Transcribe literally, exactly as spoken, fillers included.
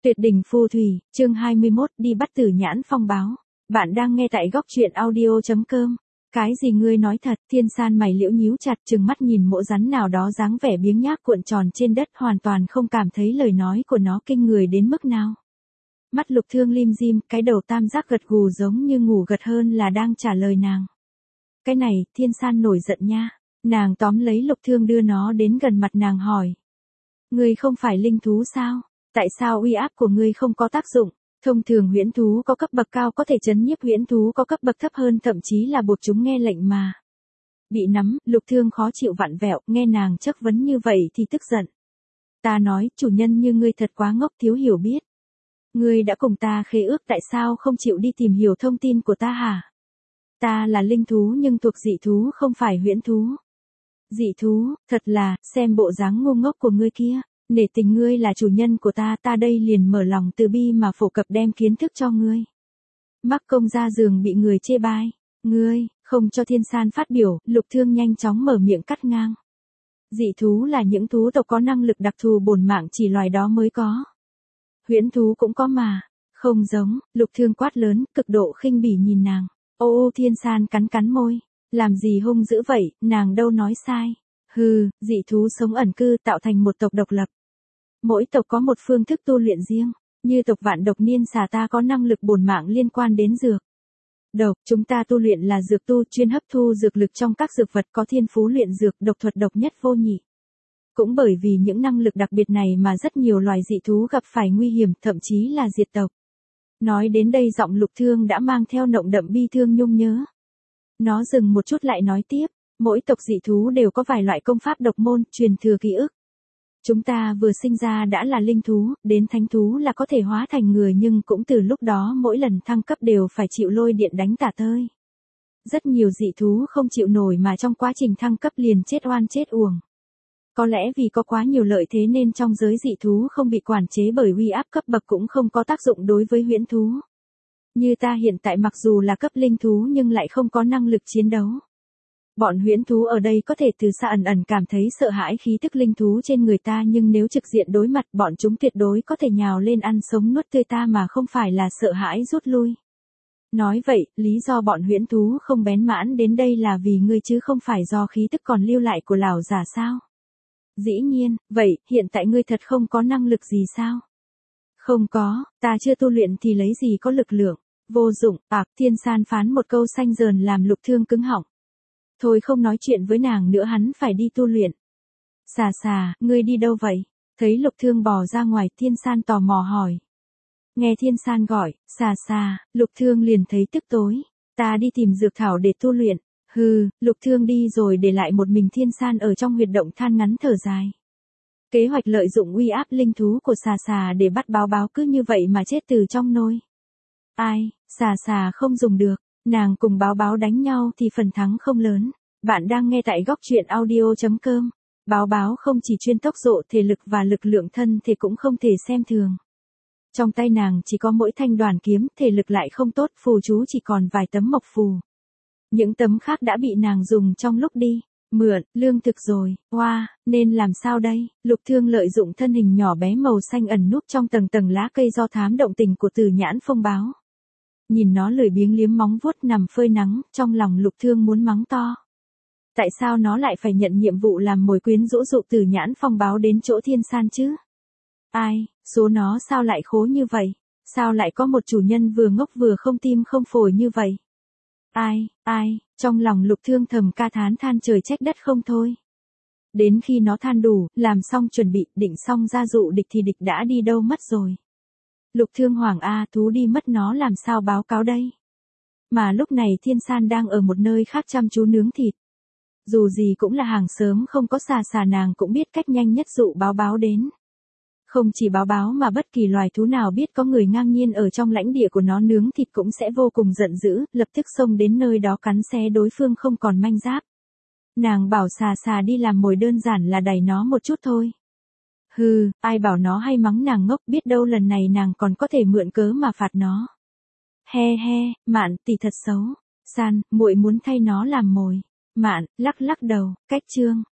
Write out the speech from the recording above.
Tuyệt đỉnh phù thủy, chương hai mươi mốt, đi bắt Tử Nhãn Phong báo. Bạn đang nghe tại góc truyện audio chấm com. Cái gì ngươi nói thật? Thiên San mày liễu nhíu chặt, trừng mắt nhìn mộ rắn nào đó dáng vẻ biếng nhác cuộn tròn trên đất, hoàn toàn không cảm thấy lời nói của nó kinh người đến mức nào. Mắt Lục Thương lim dim, cái đầu tam giác gật gù giống như ngủ gật hơn là đang trả lời nàng. Cái này, Thiên San nổi giận nha. Nàng tóm lấy Lục Thương đưa nó đến gần mặt nàng hỏi. Ngươi không phải linh thú sao? Tại sao uy áp của ngươi không có tác dụng? Thông thường huyễn thú có cấp bậc cao có thể trấn nhiếp huyễn thú có cấp bậc thấp hơn, thậm chí là buộc chúng nghe lệnh mà. Bị nắm, Lục Thương khó chịu vặn vẹo, nghe nàng chất vấn như vậy thì tức giận. Ta nói, chủ nhân như ngươi thật quá ngốc, thiếu hiểu biết. Ngươi đã cùng ta khế ước, tại sao không chịu đi tìm hiểu thông tin của ta hả? Ta là linh thú nhưng thuộc dị thú, không phải huyễn thú. Dị thú, thật là, xem bộ dáng ngu ngốc của ngươi kia. Nể tình ngươi là chủ nhân của ta, ta đây liền mở lòng từ bi mà phổ cập đem kiến thức cho ngươi. Mắc công ra giường bị người chê bai. Ngươi, không cho Thiên San phát biểu, Lục Thương nhanh chóng mở miệng cắt ngang. Dị thú là những thú tộc có năng lực đặc thù bổn mạng chỉ loài đó mới có. Huyễn thú cũng có mà. Không giống, Lục Thương quát lớn, cực độ khinh bỉ nhìn nàng. Ô ô Thiên San cắn cắn môi. Làm gì hung dữ vậy, nàng đâu nói sai. Hừ, dị thú sống ẩn cư tạo thành một tộc độc lập. Mỗi tộc có một phương thức tu luyện riêng, như tộc Vạn Độc Niên Xà ta có năng lực bổn mạng liên quan đến dược. Độc, chúng ta tu luyện là dược tu, chuyên hấp thu dược lực trong các dược vật, có thiên phú luyện dược, độc thuật độc nhất vô nhị. Cũng bởi vì những năng lực đặc biệt này mà rất nhiều loài dị thú gặp phải nguy hiểm, thậm chí là diệt tộc. Nói đến đây giọng Lục Thương đã mang theo nồng đậm bi thương nhung nhớ. Nó dừng một chút lại nói tiếp. Mỗi tộc dị thú đều có vài loại công pháp độc môn, truyền thừa ký ức. Chúng ta vừa sinh ra đã là linh thú, đến thánh thú là có thể hóa thành người, nhưng cũng từ lúc đó mỗi lần thăng cấp đều phải chịu lôi điện đánh tả tơi. Rất nhiều dị thú không chịu nổi mà trong quá trình thăng cấp liền chết oan chết uổng. Có lẽ vì có quá nhiều lợi thế nên trong giới dị thú không bị quản chế bởi uy áp cấp bậc cũng không có tác dụng đối với huyễn thú. Như ta hiện tại mặc dù là cấp linh thú nhưng lại không có năng lực chiến đấu. Bọn huyễn thú ở đây có thể từ xa ẩn ẩn cảm thấy sợ hãi khí tức linh thú trên người ta, nhưng nếu trực diện đối mặt bọn chúng tuyệt đối có thể nhào lên ăn sống nuốt tươi ta mà không phải là sợ hãi rút lui. Nói vậy, lý do bọn huyễn thú không bén mãn đến đây là vì ngươi chứ không phải do khí tức còn lưu lại của lão già sao? Dĩ nhiên, vậy, hiện tại ngươi thật không có năng lực gì sao? Không có, ta chưa tu luyện thì lấy gì có lực lượng, vô dụng, ạc Thiên San phán một câu xanh dờn làm Lục Thương cứng họng. Thôi không nói chuyện với nàng nữa, hắn phải đi tu luyện. Xà xà, ngươi đi đâu vậy? Thấy Lục Thương bò ra ngoài, Thiên San tò mò hỏi. Nghe Thiên San gọi, xà xà, Lục Thương liền thấy tức tối. Ta đi tìm dược thảo để tu luyện. Hừ, Lục Thương đi rồi để lại một mình Thiên San ở trong huyệt động than ngắn thở dài. Kế hoạch lợi dụng uy áp linh thú của xà xà để bắt báo báo cứ như vậy mà chết từ trong nôi. Ai, xà xà không dùng được. Nàng cùng báo báo đánh nhau thì phần thắng không lớn. Bạn đang nghe tại góc truyện audio chấm com. Báo báo không chỉ chuyên tốc độ thể lực và lực lượng thân thì cũng không thể xem thường. Trong tay nàng chỉ có mỗi thanh đoàn kiếm, thể lực lại không tốt, phù chú chỉ còn vài tấm mộc phù. Những tấm khác đã bị nàng dùng trong lúc đi mượn, lương thực rồi, hoa, wow, nên làm sao đây? Lục Thương lợi dụng thân hình nhỏ bé màu xanh ẩn núp trong tầng tầng lá cây do thám động tình của Tử Nhãn Phong báo. Nhìn nó lười biếng liếm móng vuốt nằm phơi nắng, trong lòng Lục Thương muốn mắng to. Tại sao nó lại phải nhận nhiệm vụ làm mồi quyến rũ dụ Tử Nhãn Phong báo đến chỗ Thiên San chứ? Ai, số nó sao lại khố như vậy? Sao lại có một chủ nhân vừa ngốc vừa không tim không phổi như vậy? Ai, ai, trong lòng Lục Thương thầm ca thán than trời trách đất không thôi. Đến khi nó than đủ, làm xong chuẩn bị, định xong ra dụ địch thì địch đã đi đâu mất rồi. Lục Thương hoảng a, thú đi mất nó làm sao báo cáo đây? Mà lúc này Thiên San đang ở một nơi khác chăm chú nướng thịt. Dù gì cũng là hàng xóm không có xà xà, nàng cũng biết cách nhanh nhất dụ báo báo đến. Không chỉ báo báo mà bất kỳ loài thú nào biết có người ngang nhiên ở trong lãnh địa của nó nướng thịt cũng sẽ vô cùng giận dữ, lập tức xông đến nơi đó cắn xé đối phương không còn manh giáp. Nàng bảo xà xà đi làm mồi đơn giản là đẩy nó một chút thôi. Hừ, ai bảo nó hay mắng nàng ngốc, biết đâu lần này nàng còn có thể mượn cớ mà phạt nó. He he, Mạn tỷ thật xấu. San, muội muốn thay nó làm mồi. Mạn, lắc lắc đầu, cách chương.